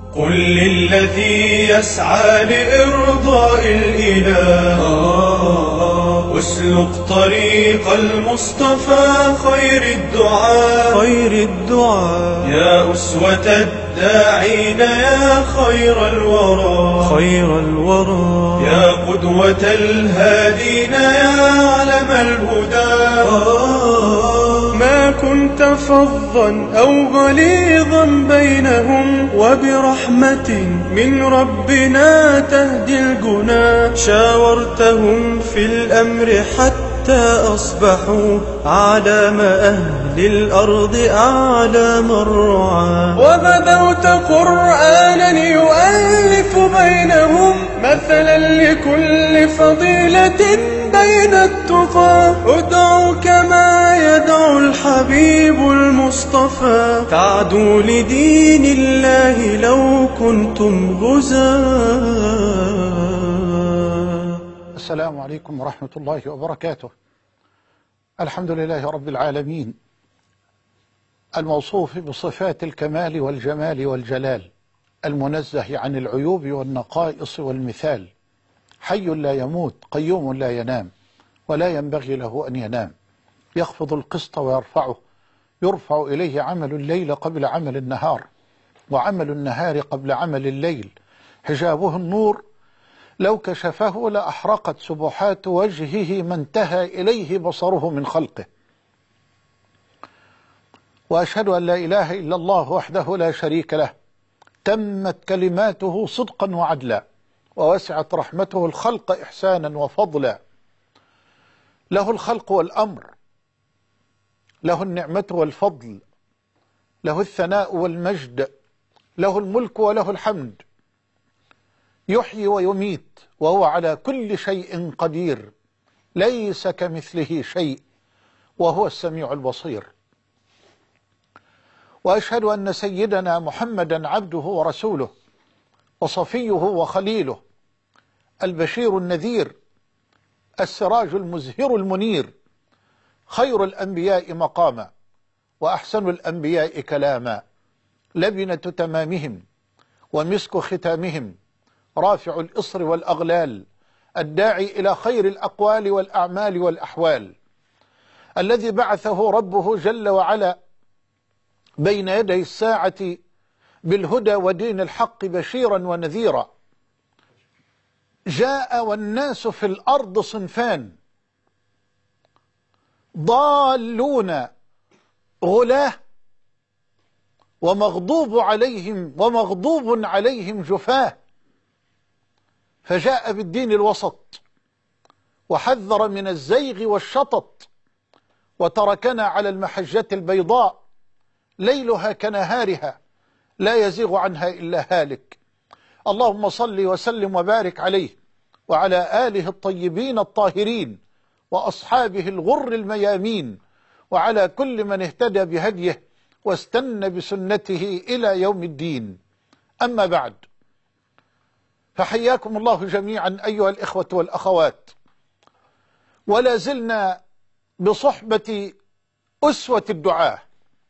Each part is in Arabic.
قل للذي يسعى لإرضاء الإله واسلك طريق المصطفى خير الدعاء يا أسوة الداعين يا خير الورى يا قدوة الهادين يا علم الهدى ما كنت فظا أو غليظا بينهم وبرحمة من ربنا تهدي الجنا شاورتهم في الأمر حتى أصبحوا أعلام أهل الأرض أعلام الرعاة وبدوت قرآنا يؤلف بينهم مثلا لكل فضيلة بين التقى ادعوا كما يدعو الحبيب المصطفى تعدوا لدين الله لو كنتم غزاة. السلام عليكم ورحمة الله وبركاته. الحمد لله رب العالمين الموصوف بصفات الكمال والجمال والجلال المنزه عن العيوب والنقائص والمثال حي لا يموت قيوم لا ينام ولا ينبغي له أن ينام يخفض القسط ويرفعه يرفع إليه عمل الليل قبل عمل النهار وعمل النهار قبل عمل الليل حجابه النور لو كشفه لأحرقت سبحات وجهه ما انتهى إليه بصره من خلقه وأشهد أن لا إله إلا الله وحده لا شريك له تمت كلماته صدقا وعدلا ووسعت رحمته الخلق إحسانا وفضلا له الخلق والأمر له النعمة والفضل له الثناء والمجد له الملك وله الحمد يحيي ويميت وهو على كل شيء قدير ليس كمثله شيء وهو السميع البصير وأشهد أن سيدنا محمدا عبده ورسوله وصفيه وخليله البشير النذير السراج المزهر المنير خير الأنبياء مقاما وأحسن الأنبياء كلاما لبنة تمامهم ومسك ختامهم رافع الإصر والأغلال الداعي إلى خير الأقوال والأعمال والأحوال الذي بعثه ربه جل وعلا بين يدي الساعة بالهدى ودين الحق بشيرا ونذيرا جاء والناس في الأرض صنفان ضالون غلاه ومغضوب عليهم جفاه فجاء بالدين الوسط وحذر من الزيغ والشطط وتركنا على المحجة البيضاء ليلها كنهارها لا يزيغ عنها إلا هالك اللهم صل وسلم وبارك عليه وعلى آله الطيبين الطاهرين وأصحابه الغر الميامين وعلى كل من اهتدى بهديه واستنى بسنته إلى يوم الدين. أما بعد فحياكم الله جميعا أيها الإخوة والأخوات ولا زلنا بصحبة أسوة الدعاة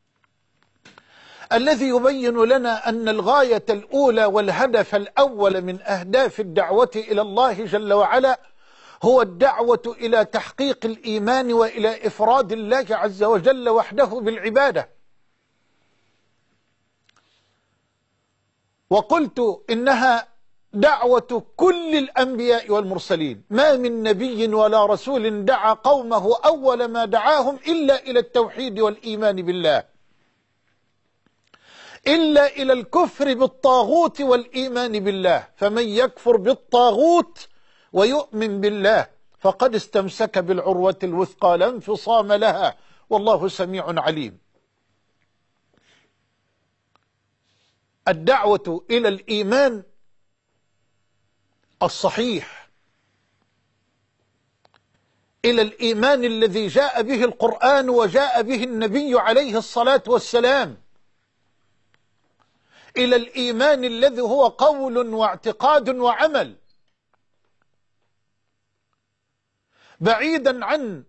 الذي يبين لنا أن الغاية الأولى والهدف الأول من أهداف الدعوة إلى الله جل وعلا هو الدعوة إلى تحقيق الإيمان وإلى إفراد الله عز وجل وحده بالعبادة. وقلت إنها دعوة كل الأنبياء والمرسلين ما من نبي ولا رسول دعا قومه أول ما دعاهم إلا إلى التوحيد والإيمان بالله إلا إلى الكفر بالطاغوت والإيمان بالله فمن يكفر بالطاغوت ويؤمن بالله فقد استمسك بالعروة الوثقى لا انفصام لها والله سميع عليم. الدعوة إلى الإيمان الصحيح إلى الإيمان الذي جاء به القرآن وجاء به النبي عليه الصلاة والسلام إلى الإيمان الذي هو قول واعتقاد وعمل بعيدا عن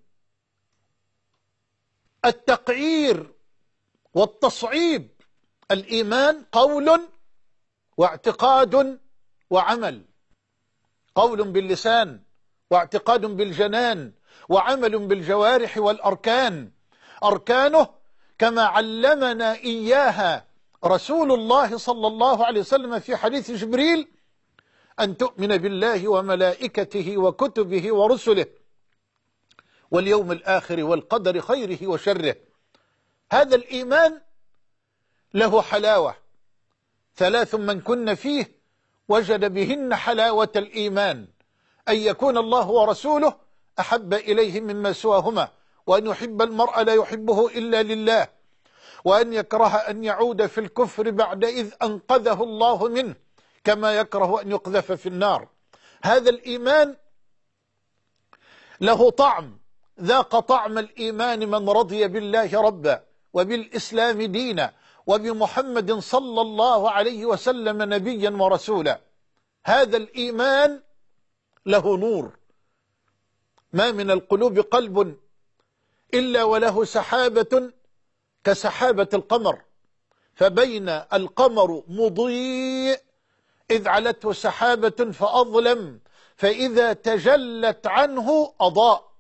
التقعير والتصعيب. الإيمان قول واعتقاد وعمل، قول باللسان واعتقاد بالجنان وعمل بالجوارح والأركان. أركانه كما علمنا إياها رسول الله صلى الله عليه وسلم في حديث جبريل: أن تؤمن بالله وملائكته وكتبه ورسله واليوم الآخر والقدر خيره وشره. هذا الإيمان له حلاوة، 3 من كن فيه وجد بهن حلاوة الإيمان: أن يكون الله ورسوله أحب إليه مما سواهما، وأن يحب المرء لا يحبه إلا لله، وأن يكره أن يعود في الكفر بعد إذ أنقذه الله منه، كما يكره أن يقذف في النار. هذا الإيمان له طعم، ذاق طعم الإيمان من رضي بالله ربا وبالإسلام دينا وبمحمد صلى الله عليه وسلم نبيا ورسولا. هذا الإيمان له نور، ما من القلوب قلب إلا وله سحابة كسحابة القمر، فبين القمر مضيء إذ علته سحابة فأظلم، فإذا تجلت عنه أضاء،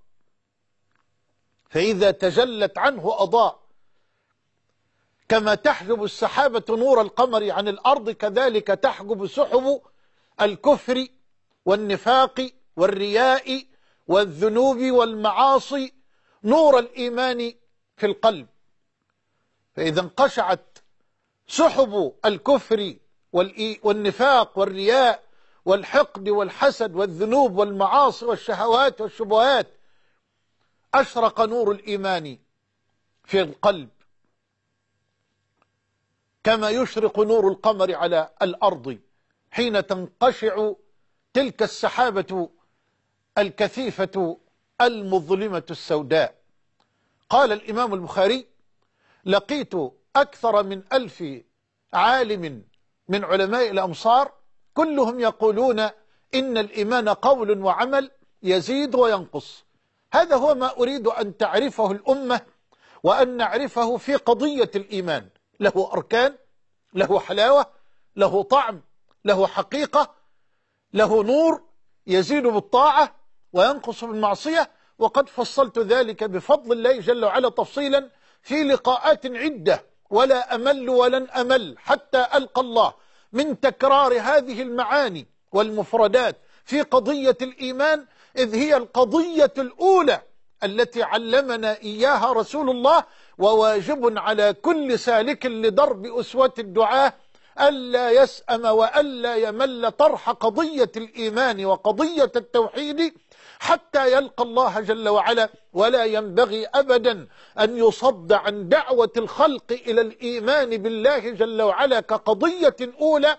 فإذا تجلت عنه أضاء. كما تحجب السحابة نور القمر عن الأرض، كذلك تحجب سحب الكفر والنفاق والرياء والذنوب والمعاصي نور الإيمان في القلب. فإذا انقشعت سحب الكفر والنفاق والرياء والحقد والحسد والذنوب والمعاصي والشهوات والشبهات، أشرق نور الإيمان في القلب كما يشرق نور القمر على الأرض حين تنقشع تلك السحابة الكثيفة المظلمة السوداء. قال الإمام البخاري: لقيت أكثر من 1000 عالم من علماء الأمصار كلهم يقولون إن الإيمان قول وعمل يزيد وينقص. هذا هو ما أريد أن تعرفه الأمة وأن نعرفه في قضية الإيمان. له أركان، له حلاوة، له طعم، له حقيقة، له نور يزيد بالطاعة وينقص بالمعصية. وقد فصلت ذلك بفضل الله جل وعلا تفصيلا في لقاءات عدة، ولا أمل ولن أمل حتى ألقى الله من تكرار هذه المعاني والمفردات في قضية الإيمان، إذ هي القضية الأولى التي علمنا إياها رسول الله. وواجب على كل سالك لدرب أسوة الدعاة ألا يسأم وألا يمل طرح قضية الإيمان وقضية التوحيد حتى يلقى الله جل وعلا. ولا ينبغي أبدا أن يصد عن دعوة الخلق إلى الإيمان بالله جل وعلا كقضية أولى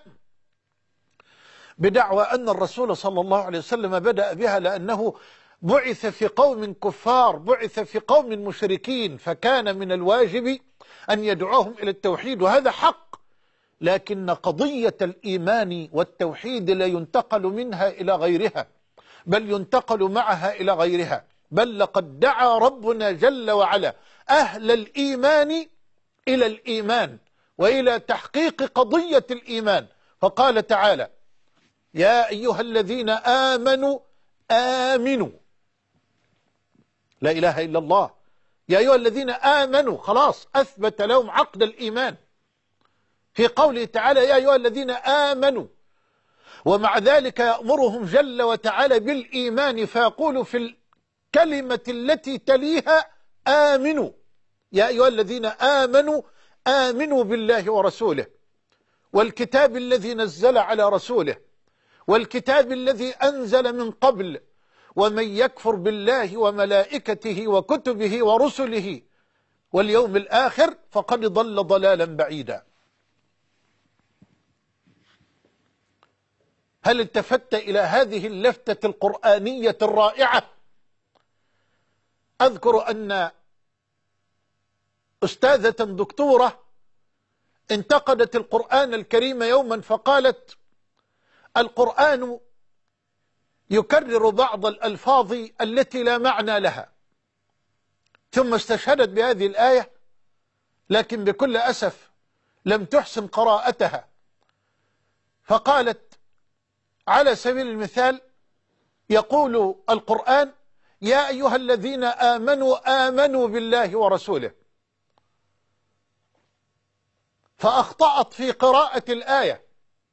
بدعوى أن الرسول صلى الله عليه وسلم بدأ بها، لأنه بعث في قوم كفار، بعث في قوم مشركين، فكان من الواجب أن يدعوهم إلى التوحيد، وهذا حق. لكن قضية الإيمان والتوحيد لا ينتقل منها إلى غيرها، بل ينتقل معها إلى غيرها. بل لقد دعا ربنا جل وعلا أهل الإيمان إلى الإيمان وإلى تحقيق قضية الإيمان، فقال تعالى: يا أيها الذين آمنوا آمنوا. لا إله إلا الله. يا أيها الذين آمنوا، خلاص أثبت لهم عقد الإيمان في قوله تعالى: يا أيها الذين آمنوا. ومع ذلك يأمرهم جل وتعالى بالإيمان، فيقول في الكلمة التي تليها: آمنوا. يا أيها الذين آمنوا آمنوا بالله ورسوله والكتاب الذي نزل على رسوله والكتاب الذي أنزل من قبل، ومن يكفر بالله وملائكته وكتبه ورسله واليوم الآخر فقد ضل ضلالا بعيدا. هل التفت إلى هذه اللفتة القرآنية الرائعة؟ أذكر أن أستاذة دكتورة انتقدت القرآن الكريم يوما فقالت: القرآن يكرر بعض الألفاظ التي لا معنى لها، ثم استشهدت بهذه الآية، لكن بكل أسف لم تحسن قراءتها، فقالت على سبيل المثال يقول القرآن: يا أيها الذين آمنوا آمنوا بالله ورسوله، فأخطأت في قراءة الآية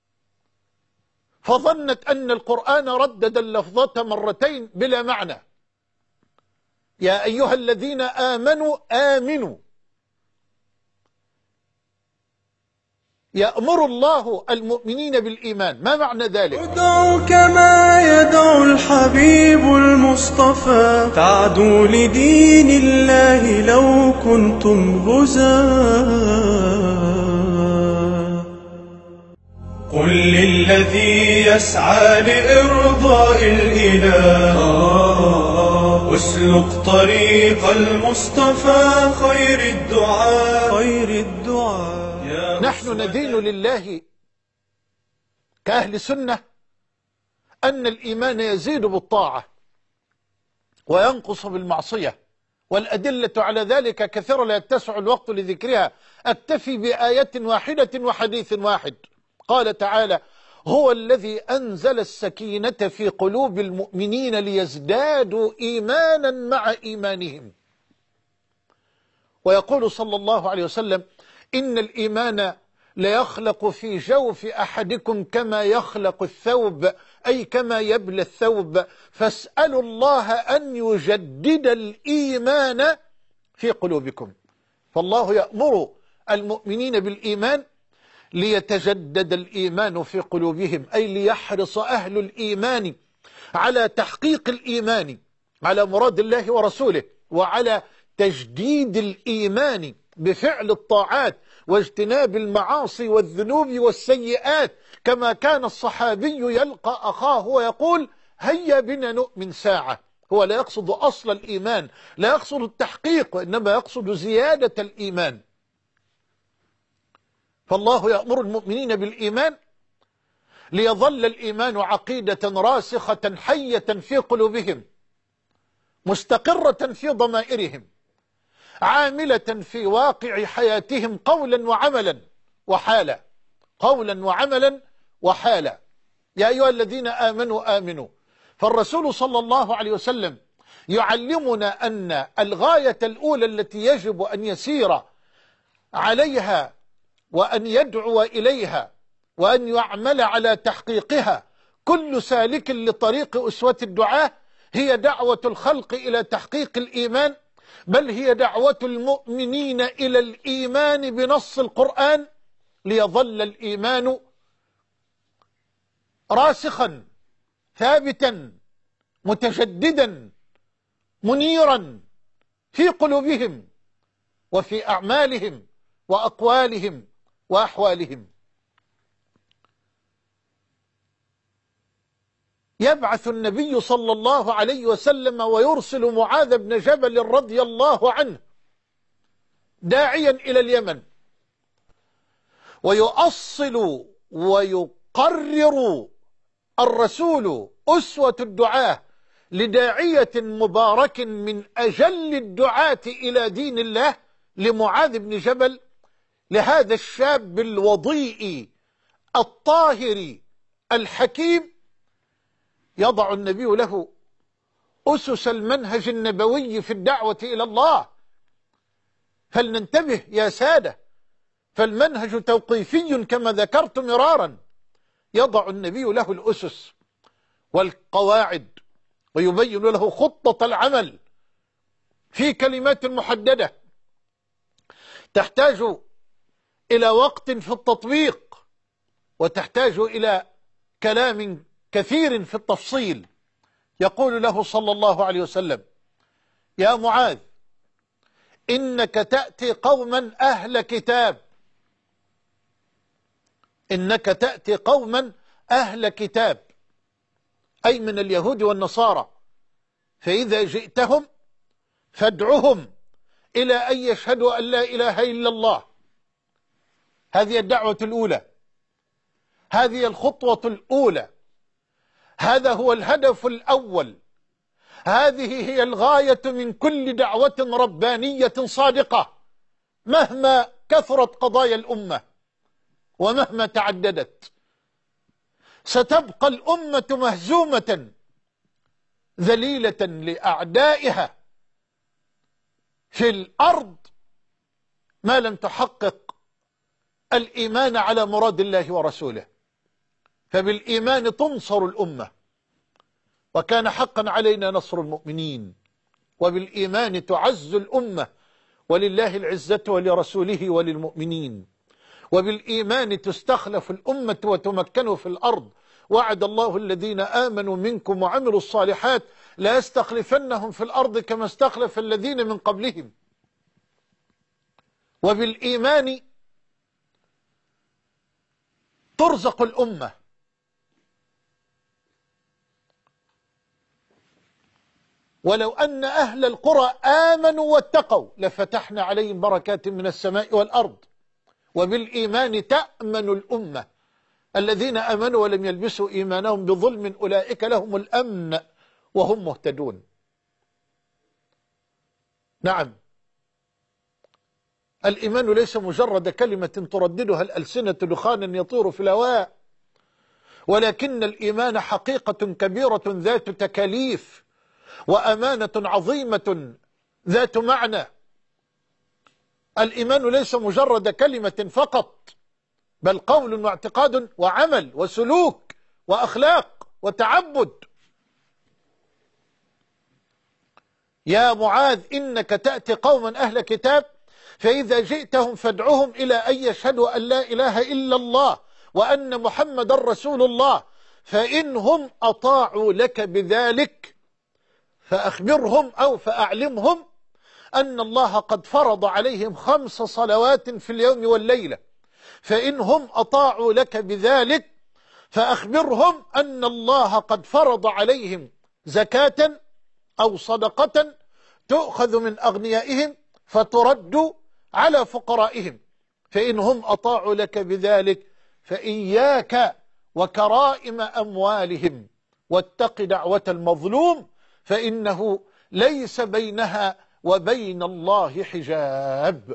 فظنت أن القرآن ردد اللفظة مرتين بلا معنى. يا أيها الذين آمنوا آمنوا، يأمر الله المؤمنين بالإيمان. ما معنى ذلك؟ ادعو كما يدعو الحبيب المصطفى، تعدوا لدين الله لو كنتم غزاة. قل للذي يسعى لإرضاء الإله، اسلك طريق المصطفى خير الدعاء. نحن ندين لله كأهل سنة أن الإيمان يزيد بالطاعة وينقص بالمعصية، والأدلة على ذلك كثيرة لا يتسع الوقت لذكرها، أكتفي بآية واحدة وحديث واحد. قال تعالى: هو الذي أنزل السكينة في قلوب المؤمنين ليزدادوا إيمانا مع إيمانهم. ويقول صلى الله عليه وسلم: إن الإيمان ليخلق في جوف أحدكم كما يخلق الثوب، أي كما يبلى الثوب، فاسألوا الله أن يجدد الإيمان في قلوبكم. فالله يأمر المؤمنين بالإيمان ليتجدد الإيمان في قلوبهم، أي ليحرص أهل الإيمان على تحقيق الإيمان على مراد الله ورسوله، وعلى تجديد الإيمان بفعل الطاعات واجتناب المعاصي والذنوب والسيئات، كما كان الصحابي يلقى أخاه ويقول: هيا بنا نؤمن ساعة. هو لا يقصد أصل الإيمان، لا يقصد التحقيق، وإنما يقصد زيادة الإيمان. فالله يأمر المؤمنين بالإيمان ليظل الإيمان عقيدة راسخة حية في قلوبهم، مستقرة في ضمائرهم، عاملة في واقع حياتهم قولا وعملا وحالا. قولا وعملا وحالا. يا أيها الذين آمنوا آمنوا. فالرسول صلى الله عليه وسلم يعلمنا أن الغاية الأولى التي يجب أن يسير عليها وأن يدعو إليها وأن يعمل على تحقيقها كل سالك لطريق أسوة الدعاة هي دعوة الخلق إلى تحقيق الإيمان، بل هي دعوة المؤمنين إلى الإيمان بنص القرآن، ليظل الإيمان راسخا ثابتا متجددا منيرا في قلوبهم وفي أعمالهم وأقوالهم وأحوالهم. يبعث النبي صلى الله عليه وسلم ويرسل معاذ بن جبل رضي الله عنه داعيا إلى اليمن، ويؤصل ويقرر الرسول أسوة الدعاة لداعية مبارك من أجل الدعاة إلى دين الله لمعاذ بن جبل، لهذا الشاب الوضيء الطاهر الحكيم، يضع النبي له أسس المنهج النبوي في الدعوة إلى الله. فلننتبه يا سادة، فالمنهج توقيفي كما ذكرت مرارا. يضع النبي له الأسس والقواعد ويبين له خطة العمل في كلمات محددة تحتاج إلى وقت في التطبيق، وتحتاج إلى كلام كثير في التفصيل. يقول له صلى الله عليه وسلم: يا معاذ، إنك تأتي قوما أهل كتاب، إنك تأتي قوما أهل كتاب، أي من اليهود والنصارى، فإذا جئتهم فادعهم إلى أن يشهدوا أن لا إله إلا الله. هذه الدعوة الأولى، هذه الخطوة الأولى، هذا هو الهدف الأول، هذه هي الغاية من كل دعوة ربانية صادقة، مهما كثرت قضايا الأمة ومهما تعددت. ستبقى الأمة مهزومة ذليلة لأعدائها في الأرض ما لم تحقق الإيمان على مراد الله ورسوله. فبالإيمان تنصر الأمة، وكان حقا علينا نصر المؤمنين، وبالإيمان تعز الأمة، ولله العزة ولرسوله وللمؤمنين، وبالإيمان تستخلف الأمة وتمكن في الأرض. وعد الله الذين آمنوا منكم وعملوا الصالحات لا يستخلفنهم في الأرض كما استخلف الذين من قبلهم. وبالإيمان ترزق الأمة. ولو أن أهل القرى آمنوا واتقوا لفتحنا عليهم بركات من السماء والأرض. وبالإيمان تأمن الأمة. الذين آمنوا ولم يلبسوا إيمانهم بظلم أولئك لهم الأمن وهم مهتدون. نعم، الإيمان ليس مجرد كلمة ترددها الألسنة دخانا يطير في الهواء، ولكن الإيمان حقيقة كبيرة ذات تكاليف، وأمانة عظيمة ذات معنى. الإيمان ليس مجرد كلمة فقط، بل قول واعتقاد وعمل وسلوك وأخلاق وتعبد. يا معاذ إنك تأتي قوما أهل كتاب فإذا جئتهم فادعوهم إلى أن يشهدوا أن لا إله إلا الله وأن محمد رسول الله، فإنهم أطاعوا لك بذلك فأخبرهم أو فأعلمهم أن الله قد فرض عليهم 5 صلوات في اليوم والليلة، فإنهم أطاعوا لك بذلك فأخبرهم أن الله قد فرض عليهم زكاة أو صدقة تؤخذ من أغنيائهم فترد على فقرائهم، فإنهم أطاعوا لك بذلك فإياك وكرائم أموالهم واتق دعوة المظلوم فإنه ليس بينها وبين الله حجاب.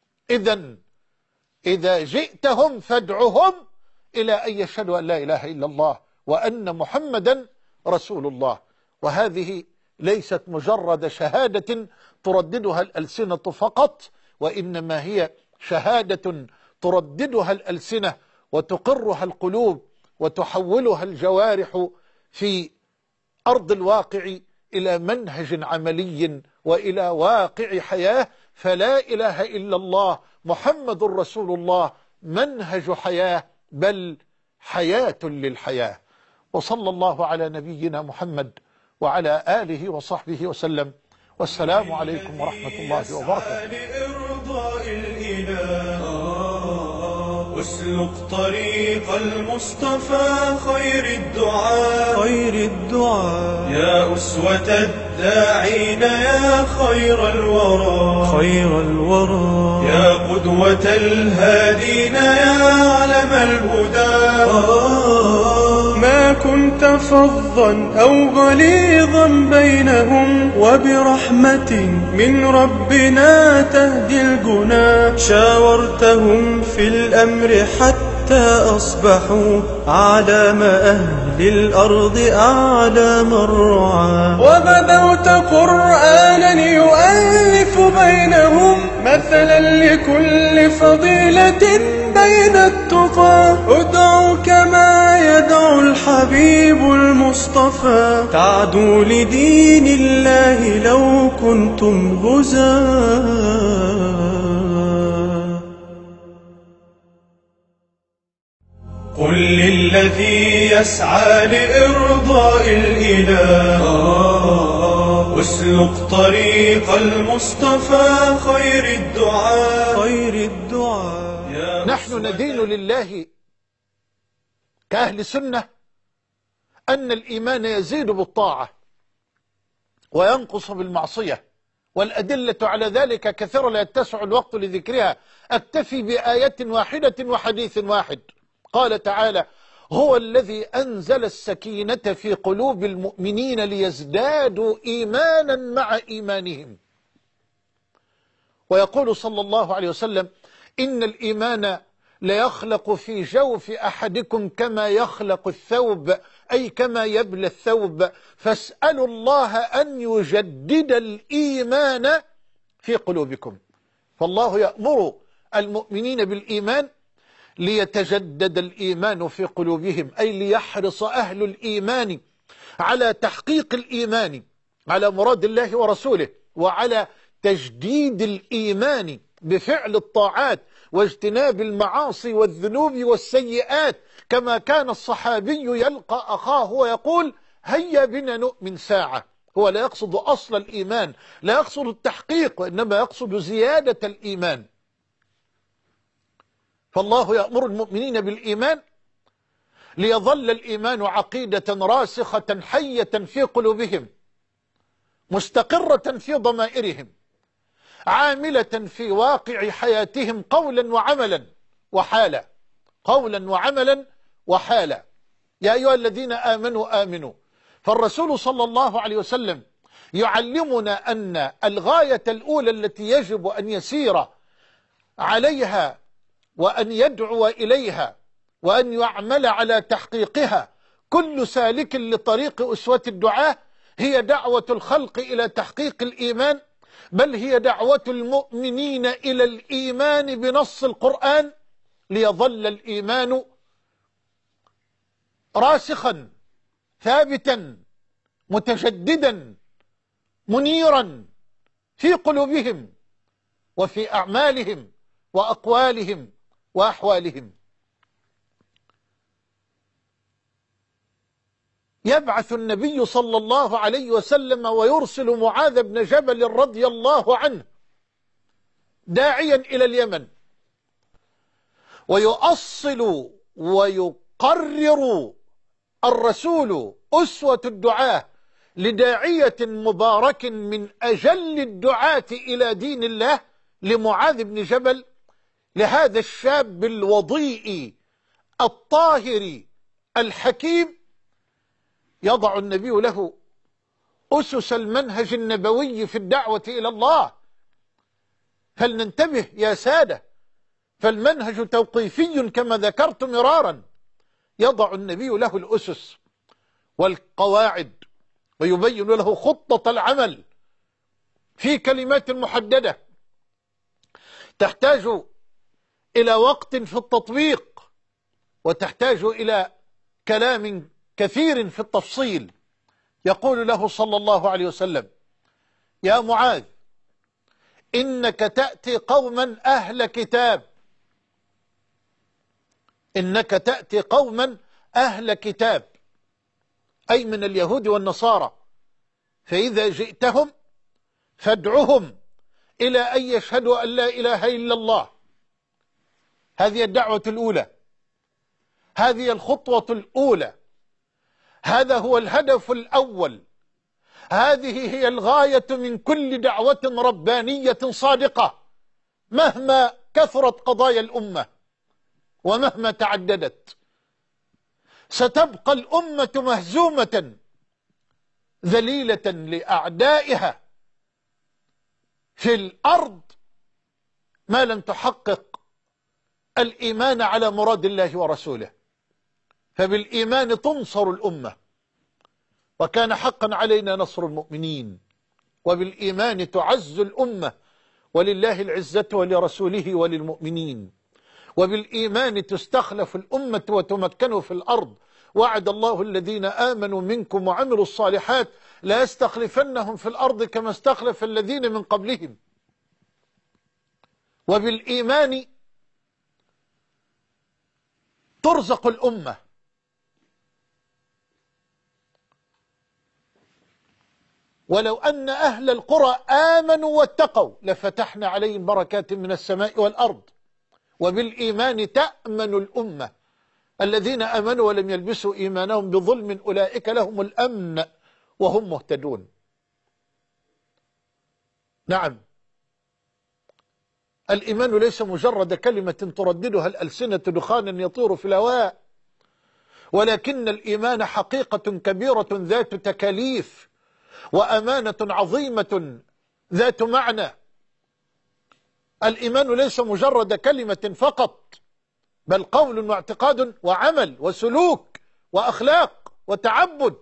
إذا جئتهم فادعهم إلى أن يشهدوا أن لا إله إلا الله وأن محمدا رسول الله. وهذه ليست مجرد شهادة ترددها الألسنة فقط، وإنما هي شهادة ترددها الألسنة وتقرها القلوب وتحولها الجوارح في أرض الواقع إلى منهج عملي وإلى واقع حياة. فلا إله إلا الله محمد رسول الله منهج حياة، بل حياة للحياة. وصلى الله على نبينا محمد وعلى آله وصحبه وسلم، والسلام عليكم ورحمة الله وبركاته. اسلك طريق المصطفى خير الدعاء يا أسوة الداعين يا خير الورى يا قدوة الهادين يا علم الهدى. ما كنت فظا أو غليظا بينهم وبرحمة من ربنا تهدي الجنا، شاورتهم في الأمر حتى أصبحوا أعلام أهل الأرض أعلام الرعاة، وبدوت قرآنا يؤلف بينهم مثلا لكل فضيلة بين التقى. ادعوا كما يدعو الحبيب المصطفى، تعدوا لدين الله لو كنتم غزاة. قل للذي يسعى لإرضاء الإله اسلك طريق المصطفى خير الدعاء. نحن ندين لله كأهل سنة أن الإيمان يزيد بالطاعة وينقص بالمعصية، والأدلة على ذلك كثيرة لا يتسع الوقت لذكرها. أكتفي بآية واحدة وحديث واحد. قال تعالى: هو الذي أنزل السكينة في قلوب المؤمنين ليزدادوا إيمانا مع إيمانهم. ويقول صلى الله عليه وسلم: إن الإيمان ليخلق في جوف أحدكم كما يخلق الثوب، أي كما يبلى الثوب، فاسألوا الله أن يجدد الإيمان في قلوبكم. فالله يأمر المؤمنين بالإيمان ليتجدد الإيمان في قلوبهم، أي ليحرص أهل الإيمان على تحقيق الإيمان على مراد الله ورسوله، وعلى تجديد الإيمان بفعل الطاعات واجتناب المعاصي والذنوب والسيئات، كما كان الصحابي يلقى أخاه ويقول هيا بنا نؤمن ساعة. هو لا يقصد أصل الإيمان، لا يقصد التحقيق، وإنما يقصد زيادة الإيمان. فالله يأمر المؤمنين بالإيمان ليظل الإيمان عقيدة راسخة حية في قلوبهم، مستقرة في ضمائرهم، عاملة في واقع حياتهم قولا وعملا وحالا، قولا وعملا وحالا. يا أيها الذين آمنوا آمنوا. فالرسول صلى الله عليه وسلم يعلمنا أن الغاية الأولى التي يجب أن يسير عليها وأن يدعو إليها وأن يعمل على تحقيقها كل سالك لطريق أسوة الدعاة هي دعوة الخلق إلى تحقيق الإيمان، بل هي دعوة المؤمنين إلى الإيمان بنص القرآن، ليظل الإيمان راسخا ثابتا متجددا منيرا في قلوبهم وفي أعمالهم وأقوالهم وأحوالهم. يبعث النبي صلى الله عليه وسلم ويرسل معاذ بن جبل رضي الله عنه داعيا إلى اليمن، ويؤصل ويقرر الرسول أسوة الدعاة لداعية مبارك من أجل الدعاة إلى دين الله لمعاذ بن جبل، لهذا الشاب الوضيء الطاهر الحكيم، يضع النبي له أسس المنهج النبوي في الدعوة إلى الله. فلننتبه يا سادة، فالمنهج توقيفي كما ذكرت مرارا. يضع النبي له الأسس والقواعد ويبين له خطة العمل في كلمات محددة تحتاج إلى وقت في التطبيق، وتحتاج إلى كلام كثير في التفصيل. يقول له صلى الله عليه وسلم: يا معاذ، إنك تأتي قوما أهل كتاب، إنك تأتي قوما أهل كتاب، أي من اليهود والنصارى، فإذا جئتهم فادعهم إلى أن يشهدوا أن لا إله إلا الله. هذه الدعوة الأولى، هذه الخطوة الأولى، هذا هو الهدف الأول، هذه هي الغاية من كل دعوة ربانية صادقة، مهما كثرت قضايا الأمة ومهما تعددت. ستبقى الأمة مهزومة ذليلة لأعدائها في الأرض ما لم تحقق الإيمان على مراد الله ورسوله. فبالإيمان تنصر الأمة، وكان حقا علينا نصر المؤمنين، وبالإيمان تعز الأمة، ولله العزة ولرسوله وللمؤمنين، وبالإيمان تستخلف الأمة وتمكن في الأرض. وعد الله الذين آمنوا منكم وعملوا الصالحات لا يستخلفنهم في الأرض كما استخلف الذين من قبلهم. وبالإيمان ترزق الأمة. ولو أن أهل القرى آمنوا واتقوا لفتحنا عليهم بركات من السماء والأرض. وبالإيمان تأمن الأمة. الذين آمنوا ولم يلبسوا إيمانهم بظلم أولئك لهم الأمن وهم مهتدون. نعم، الإيمان ليس مجرد كلمة ترددها الألسنة دخانا يطير في الهواء، ولكن الإيمان حقيقة كبيرة ذات تكاليف، وأمانة عظيمة ذات معنى. الإيمان ليس مجرد كلمة فقط، بل قول واعتقاد وعمل وسلوك وأخلاق وتعبد.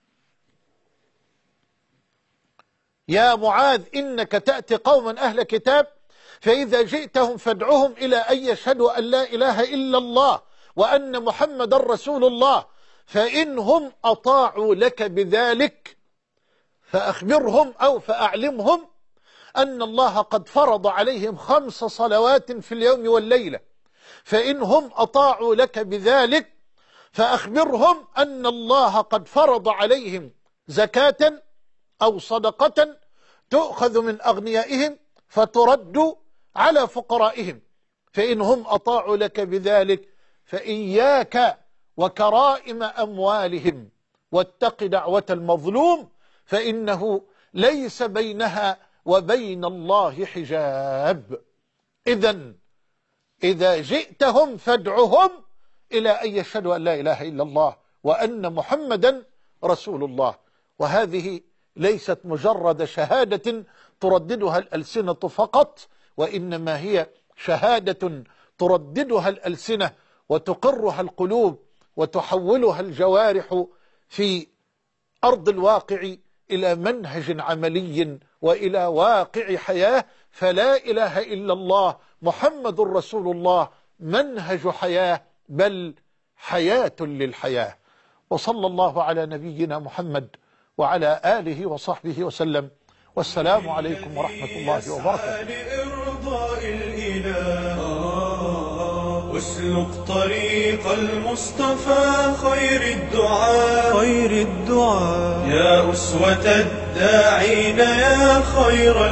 يا معاذ إنك تأتي قوما أهل كتاب فإذا جئتهم فادعوهم إلى أن يشهدوا أن لا إله إلا الله وأن محمد رسول الله، فإنهم أطاعوا لك بذلك فأخبرهم أو فأعلمهم أن الله قد فرض عليهم 5 صلوات في اليوم والليلة، فإنهم أطاعوا لك بذلك فأخبرهم أن الله قد فرض عليهم زكاة أو صدقة تؤخذ من أغنيائهم فترد على فقرائهم، فإنهم أطاعوا لك بذلك فإياك وكرائم أموالهم واتق دعوة المظلوم فإنه ليس بينها وبين الله حجاب. إذا جئتهم فادعهم إلى أن يشهدوا أن لا إله إلا الله وأن محمدا رسول الله. وهذه ليست مجرد شهادة ترددها الألسنة فقط، وإنما هي شهادة ترددها الألسنة وتقرها القلوب وتحولها الجوارح في أرض الواقع إلى منهج عملي وإلى واقع حياة. فلا إله إلا الله محمد رسول الله منهج حياة، بل حياة للحياة. وصلى الله على نبينا محمد وعلى آله وصحبه وسلم، والسلام عليكم ورحمة الله وبركاته. اسلك طريق المصطفى خير الدعاء يا أسوة الداعين يا خير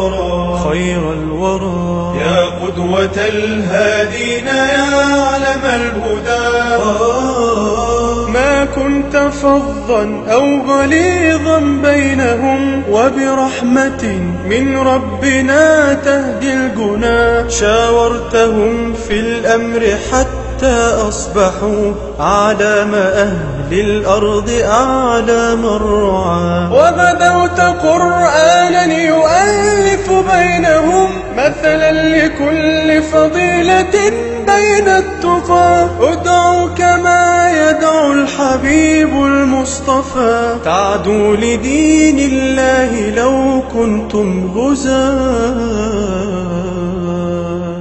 الورى يا قدوة الهادين يا علم الهدى. ما كنت فظا أو غليظا بينهم وبرحمة من ربنا تهدي الجنا، شاورتهم في الأمر حتى أصبحوا أعلام أهل الأرض أعلام الرعاة، وغدوت قرآنا يؤلف بينهم مثلا لكل فضيلة بين التقى. ادعوا كما يدعو الحبيب المصطفى، تعدوا لدين الله لو كنتم غزاة.